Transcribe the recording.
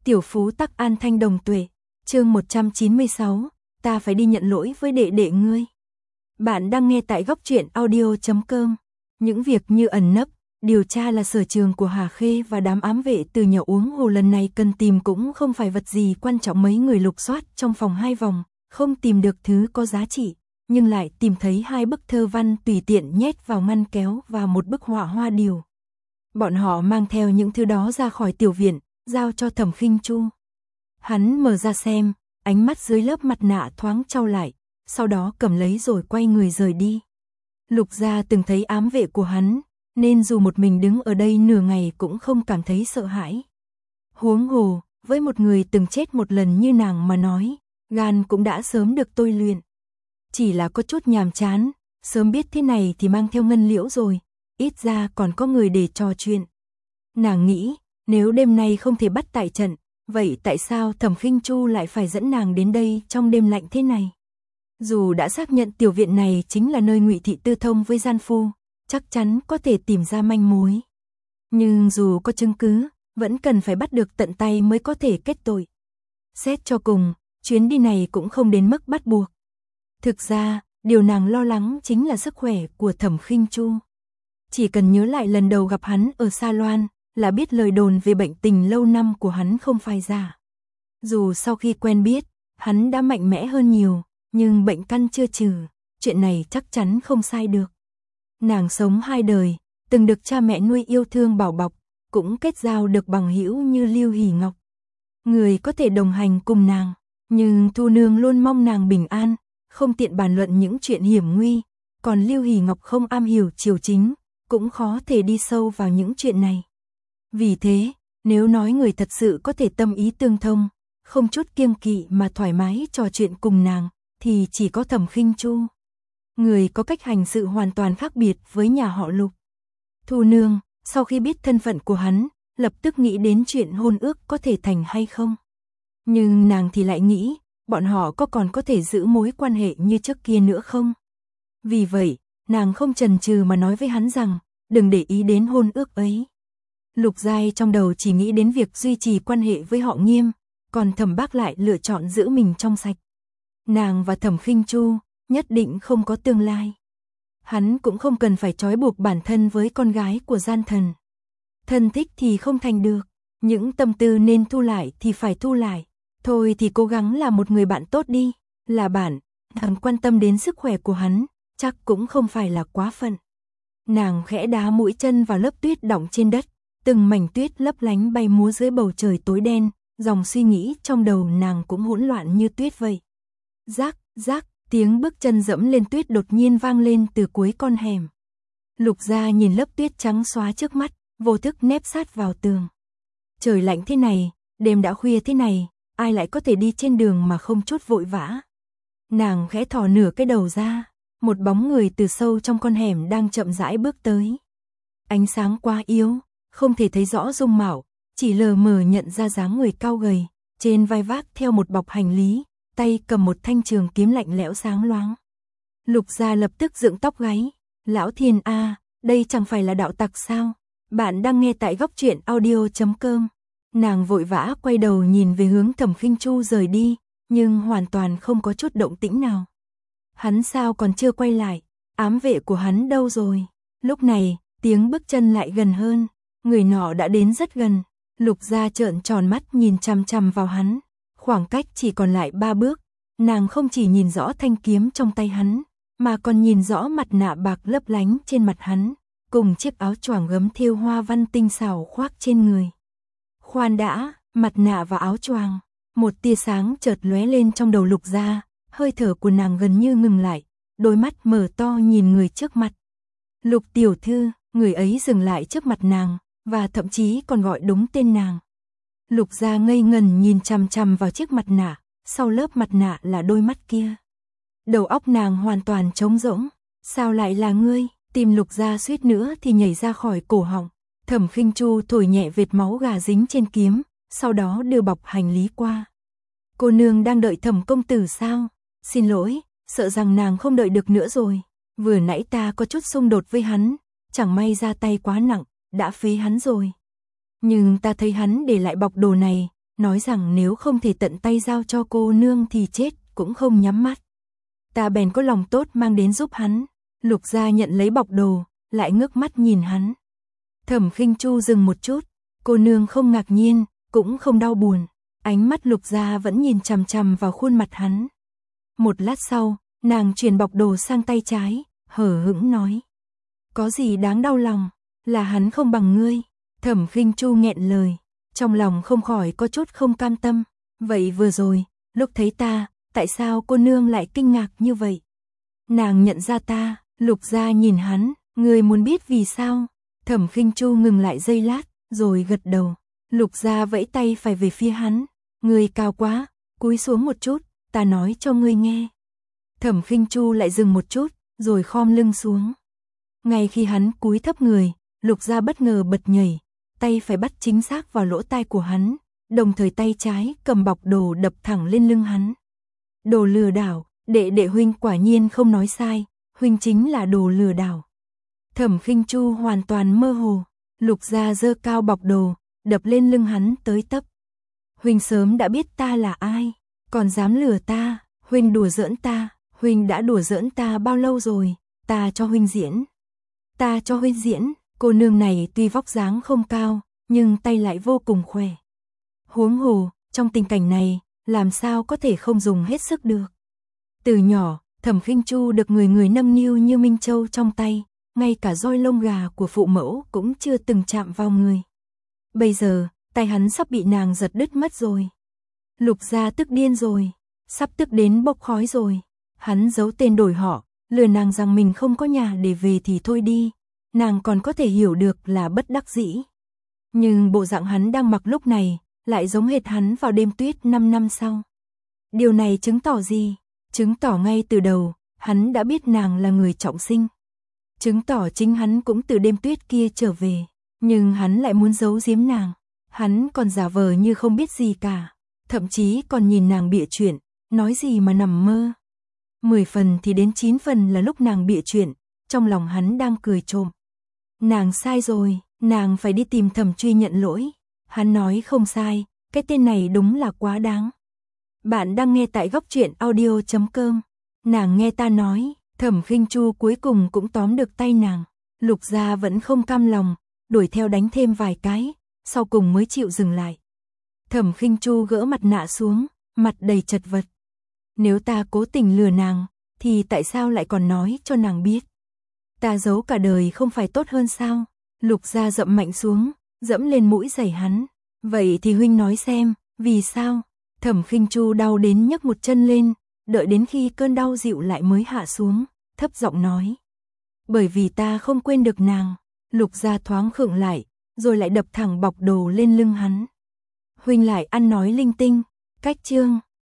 Tiểu phú tắc an thanh đồng tuệ, chương 196, ta phải đi nhận lỗi với đệ đệ ngươi. Bạn đang nghe tại góc truyện audio.com. Những việc như ẩn nấp, điều tra là sở trường của Hà Khê và đám ám vệ từ nhà uống hồ lần này cần tìm cũng không phải vật gì quan trọng. Mấy người lục soát trong phòng 2 vòng, không tìm được thứ có giá trị, nhưng lại tìm thấy 2 bức thơ văn tùy tiện nhét vào ngăn kéo và một bức họa hoa điều. Bọn họ mang theo những thứ đó ra khỏi tiểu viện, giao cho Thẩm Khinh Chu. Hắn mở ra xem, ánh mắt dưới lớp mặt nạ thoáng chau lại, sau đó cầm lấy rồi quay người rời đi. Lục gia từng thấy ám vệ của hắn, nên dù một mình đứng ở đây nửa ngày cũng không cảm thấy sợ hãi. Huống hồ, với một người từng chết một lần như nàng mà nói, gan cũng đã sớm được tôi luyện. Chỉ là có chút nhàm chán, sớm biết thế này thì mang theo Ngân Liễu rồi, ít ra còn có người để trò chuyện. Nàng nghĩ, nếu đêm nay không thể bắt tại trận, vậy tại sao Thẩm Khinh Chu lại phải dẫn nàng đến đây trong đêm lạnh thế này? Dù đã xác nhận tiểu viện này chính là nơi Ngụy Thị tư thông với gian phu, chắc chắn có thể tìm ra manh mối. Nhưng dù có chứng cứ, vẫn cần phải bắt được tận tay mới có thể kết tội. Xét cho cùng, chuyến đi này cũng không đến mức bắt buộc. Thực ra, điều nàng lo lắng chính là sức khỏe của Thẩm Khinh Chu. Chỉ cần nhớ lại lần đầu gặp hắn ở Sa Loan, là biết lời đồn về bệnh tình lâu năm của hắn không phải giả. Dù sau khi quen biết, hắn đã mạnh mẽ hơn nhiều, nhưng bệnh căn chưa trừ, chuyện này chắc chắn không sai được. Nàng sống 2 đời, từng được cha mẹ nuôi yêu thương bảo bọc, cũng kết giao được bằng hữu như Lưu Hỷ Ngọc. Người có thể đồng hành cùng nàng, nhưng Thu Nương luôn mong nàng bình an, không tiện bàn luận những chuyện hiểm nguy, còn Lưu Hỷ Ngọc không am hiểu triều chính, cũng khó thể đi sâu vào những chuyện này. Vì thế, nếu nói người thật sự có thể tâm ý tương thông, không chút kiêng kỵ mà thoải mái trò chuyện cùng nàng, thì chỉ có Thẩm Khinh Chu. Người có cách hành sự hoàn toàn khác biệt với nhà họ Lục. Thu Nương, sau khi biết thân phận của hắn, lập tức nghĩ đến chuyện hôn ước có thể thành hay không. Nhưng nàng thì lại nghĩ, bọn họ còn có thể giữ mối quan hệ như trước kia nữa không? Vì vậy, nàng không chần chừ mà nói với hắn rằng, đừng để ý đến hôn ước ấy. Lục Giai trong đầu chỉ nghĩ đến việc duy trì quan hệ với họ Nghiêm, còn Thẩm Bác lại lựa chọn giữ mình trong sạch. Nàng và Thẩm Khinh Chu nhất định không có tương lai. Hắn cũng không cần phải trói buộc bản thân với con gái của gian thần. Thân thích thì không thành được, những tâm tư nên thu lại thì phải thu lại. Thôi thì cố gắng là một người bạn tốt đi, là bạn, thằng quan tâm đến sức khỏe của hắn, chắc cũng không phải là quá phận. Nàng khẽ đá mũi chân vào lớp tuyết đọng trên đất, từng mảnh tuyết lấp lánh bay múa dưới bầu trời tối đen, dòng suy nghĩ trong đầu nàng cũng hỗn loạn như tuyết vậy. Rác, rác, tiếng bước chân dẫm lên tuyết đột nhiên vang lên từ cuối con hẻm. Lục Gia nhìn lớp tuyết trắng xóa trước mắt, vô thức nép sát vào tường. Trời lạnh thế này, đêm đã khuya thế này, ai lại có thể đi trên đường mà không chút vội vã. Nàng khẽ thò nửa cái đầu ra, một bóng người từ sâu trong con hẻm đang chậm rãi bước tới. Ánh sáng quá yếu, không thể thấy rõ dung mạo, chỉ lờ mờ nhận ra dáng người cao gầy, trên vai vác theo một bọc hành lý, tay cầm một thanh trường kiếm lạnh lẽo sáng loáng. Lục Gia lập tức dựng tóc gáy, lão Thiên a, đây chẳng phải là đạo tặc sao? Bạn đang nghe tại góc truyện audio.com. Nàng vội vã quay đầu nhìn về hướng Thẩm Khinh Chu rời đi, nhưng hoàn toàn không có chút động tĩnh nào. Hắn sao còn chưa quay lại? Ám vệ của hắn đâu rồi? Lúc này, tiếng bước chân lại gần hơn, người nọ đã đến rất gần. Lục Gia trợn tròn mắt nhìn chằm chằm vào hắn, khoảng cách chỉ còn lại 3 bước, nàng không chỉ nhìn rõ thanh kiếm trong tay hắn, mà còn nhìn rõ mặt nạ bạc lấp lánh trên mặt hắn, cùng chiếc áo choàng gấm thêu hoa văn tinh xảo khoác trên người. Khoan đã, mặt nạ và áo choàng, một tia sáng chợt lóe lên trong đầu Lục Gia, hơi thở của nàng gần như ngừng lại, đôi mắt mở to nhìn người trước mặt. Lục tiểu thư, người ấy dừng lại trước mặt nàng, và thậm chí còn gọi đúng tên nàng. Lục Gia ngây ngần nhìn chằm chằm vào chiếc mặt nạ, sau lớp mặt nạ là đôi mắt kia. Đầu óc nàng hoàn toàn trống rỗng, sao lại là ngươi? Tim Lục Gia suýt nữa thì nhảy ra khỏi cổ họng. Thẩm Khinh Chu thổi nhẹ vệt máu gà dính trên kiếm, sau đó đưa bọc hành lý qua. Cô nương đang đợi Thẩm công tử sao? Xin lỗi, sợ rằng nàng không đợi được nữa rồi. Vừa nãy ta có chút xung đột với hắn, chẳng may ra tay quá nặng, đã phế hắn rồi. Nhưng ta thấy hắn để lại bọc đồ này, nói rằng nếu không thể tận tay giao cho cô nương thì chết cũng không nhắm mắt. Ta bèn có lòng tốt mang đến giúp hắn. Lục Gia nhận lấy bọc đồ, lại ngước mắt nhìn hắn. Thẩm Khinh Chu dừng một chút, cô nương không ngạc nhiên, cũng không đau buồn. Ánh mắt Lục Gia vẫn nhìn chằm chằm vào khuôn mặt hắn. Một lát sau, nàng chuyển bọc đồ sang tay trái, hờ hững nói. Có gì đáng đau lòng, là hắn không bằng ngươi. Thẩm Khinh Chu nghẹn lời, trong lòng không khỏi có chút không cam tâm. Vậy vừa rồi, lúc thấy ta, tại sao cô nương lại kinh ngạc như vậy? Nàng nhận ra ta. Lục Gia nhìn hắn, ngươi muốn biết vì sao? Thẩm Khinh Chu ngừng lại giây lát, rồi gật đầu. Lục Gia vẫy tay phải về phía hắn. Ngươi cao quá, cúi xuống một chút, ta nói cho ngươi nghe. Thẩm Khinh Chu lại dừng một chút, rồi khom lưng xuống. Ngay khi hắn cúi thấp người, Lục Gia bất ngờ bật nhảy, tay phải bắt chính xác vào lỗ tai của hắn, đồng thời tay trái cầm bọc đồ đập thẳng lên lưng hắn. Đồ lừa đảo, đệ huynh quả nhiên không nói sai, huynh chính là đồ lừa đảo. Thẩm Khinh Chu hoàn toàn mơ hồ. Lục Gia giơ cao bọc đồ, đập lên lưng hắn tới tấp. Huynh sớm đã biết ta là ai, còn dám lừa ta, huynh đùa giỡn ta, huynh đã đùa giỡn ta bao lâu rồi, ta cho huynh diễn. Ta cho huynh diễn, cô nương này tuy vóc dáng không cao, nhưng tay lại vô cùng khỏe. Huống hồ, trong tình cảnh này, làm sao có thể không dùng hết sức được. Từ nhỏ, Thẩm Khinh Chu được người nâng niu như Minh Châu trong tay, ngay cả roi lông gà của phụ mẫu cũng chưa từng chạm vào người. Bây giờ, tay hắn sắp bị nàng giật đứt mất rồi. Lục Gia tức điên rồi, sắp tức đến bốc khói rồi. Hắn giấu tên đổi họ, lừa nàng rằng mình không có nhà để về thì thôi đi. Nàng còn có thể hiểu được là bất đắc dĩ. Nhưng bộ dạng hắn đang mặc lúc này, lại giống hệt hắn vào đêm tuyết 5 năm sau. Điều này chứng tỏ gì? Chứng tỏ ngay từ đầu, hắn đã biết nàng là người trọng sinh. Chứng tỏ chính hắn cũng từ đêm tuyết kia trở về, nhưng hắn lại muốn giấu giếm nàng. Hắn còn giả vờ như không biết gì cả, thậm chí còn nhìn nàng bịa chuyện, nói gì mà nằm mơ. 10 phần thì đến 9 phần là lúc nàng bịa chuyện, trong lòng hắn đang cười trộm. Nàng sai rồi, nàng phải đi tìm Thẩm Truy nhận lỗi. Hắn nói không sai, cái tên này đúng là quá đáng. Bạn đang nghe tại góc truyện audio.com. Nàng nghe ta nói. Thẩm Khinh Chu cuối cùng cũng tóm được tay nàng. Lục Gia vẫn không cam lòng, đuổi theo đánh thêm vài cái, sau cùng mới chịu dừng lại. Thẩm Khinh Chu gỡ mặt nạ xuống, mặt đầy chật vật. Nếu ta cố tình lừa nàng, thì tại sao lại còn nói cho nàng biết? Ta giấu cả đời không phải tốt hơn sao? Lục Gia dậm mạnh xuống, dẫm lên mũi giày hắn. Vậy thì huynh nói xem, vì sao? Thẩm Khinh Chu đau đến nhấc một chân lên, đợi đến khi cơn đau dịu lại mới hạ xuống, thấp giọng nói. Bởi vì ta không quên được nàng. Lục Gia thoáng khựng lại, rồi lại đập thẳng bọc đồ lên lưng hắn. Huynh lại ăn nói linh tinh. Cách chương